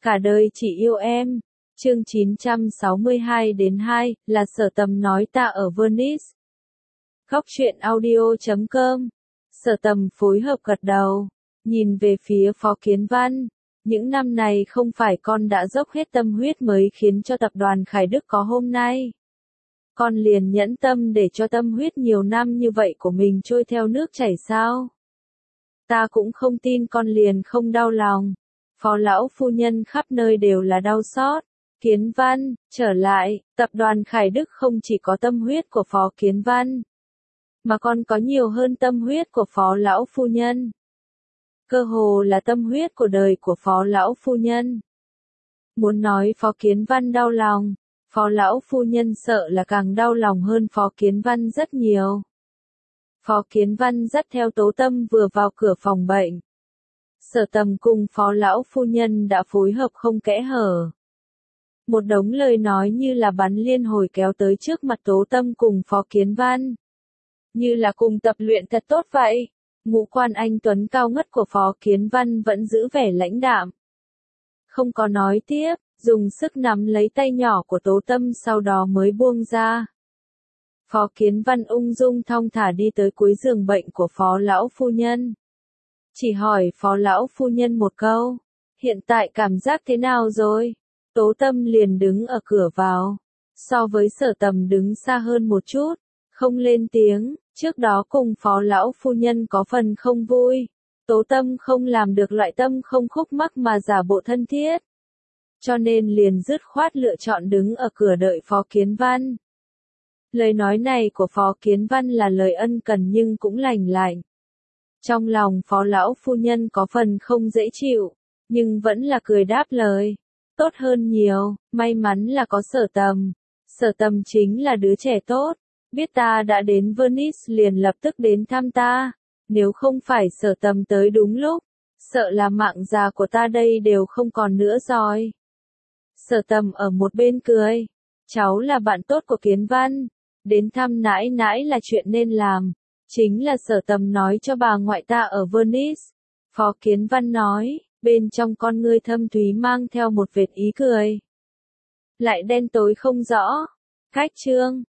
Cả đời chỉ yêu em. Chương 962-2, là Sở Tầm nói ta ở Venice. Góc truyện audio.com. Sở Tầm phối hợp gật đầu, nhìn về phía Phó Kiến Văn. Những năm này không phải con đã dốc hết tâm huyết mới khiến cho tập đoàn Khải Đức có hôm nay. Con liền nhẫn tâm để cho tâm huyết nhiều năm như vậy của mình trôi theo nước chảy sao? Ta cũng không tin con liền không đau lòng. Phó lão phu nhân khắp nơi đều là đau xót. Kiến Văn, trở lại, tập đoàn Khải Đức không chỉ có tâm huyết của Phó Kiến Văn, mà còn có nhiều hơn tâm huyết của Phó lão phu nhân. Cơ hồ là tâm huyết của đời của Phó lão phu nhân. Muốn nói Phó Kiến Văn đau lòng, Phó lão phu nhân sợ là càng đau lòng hơn Phó Kiến Văn rất nhiều. Phó Kiến Văn dắt theo Tố Tâm vừa vào cửa phòng bệnh. Sở Tầm cùng Phó lão phu nhân đã phối hợp không kẽ hở. Một đống lời nói như là bắn liên hồi kéo tới trước mặt Tố Tâm cùng Phó Kiến Văn. Như là cùng tập luyện thật tốt vậy. Ngũ quan anh tuấn cao ngất của Phó Kiến Văn vẫn giữ vẻ lãnh đạm. Không có nói tiếp, dùng sức nắm lấy tay nhỏ của Tố Tâm sau đó mới buông ra. Phó Kiến Văn ung dung thong thả đi tới cuối giường bệnh của Phó lão phu nhân. Chỉ hỏi Phó lão phu nhân một câu, hiện tại cảm giác thế nào rồi? Tố Tâm liền đứng ở cửa vào, so với Sở Tầm đứng xa hơn một chút, không lên tiếng, trước đó cùng Phó lão phu nhân có phần không vui. Tố Tâm không làm được loại tâm không khúc mắc mà giả bộ thân thiết. Cho nên liền dứt khoát lựa chọn đứng ở cửa đợi Phó Kiến Văn. Lời nói này của Phó Kiến Văn là lời ân cần nhưng cũng lành lạnh. Trong lòng Phó lão phu nhân có phần không dễ chịu, nhưng vẫn là cười đáp lời. Tốt hơn nhiều, may mắn là có Sở Tầm. Sở Tầm chính là đứa trẻ tốt, biết ta đã đến Venice liền lập tức đến thăm ta. Nếu không phải Sở Tầm tới đúng lúc, sợ là mạng già của ta đây đều không còn nữa rồi. Sở Tầm ở một bên cười. Cháu là bạn tốt của Kiến Văn. Đến thăm nãi nãi là chuyện nên làm. Chính là Sở Tầm nói cho bà ngoại ta ở Venice. Phó Kiến Văn nói, bên trong con ngươi thâm thúy mang theo một vệt ý cười. Lại đen tối không rõ. Khách trương,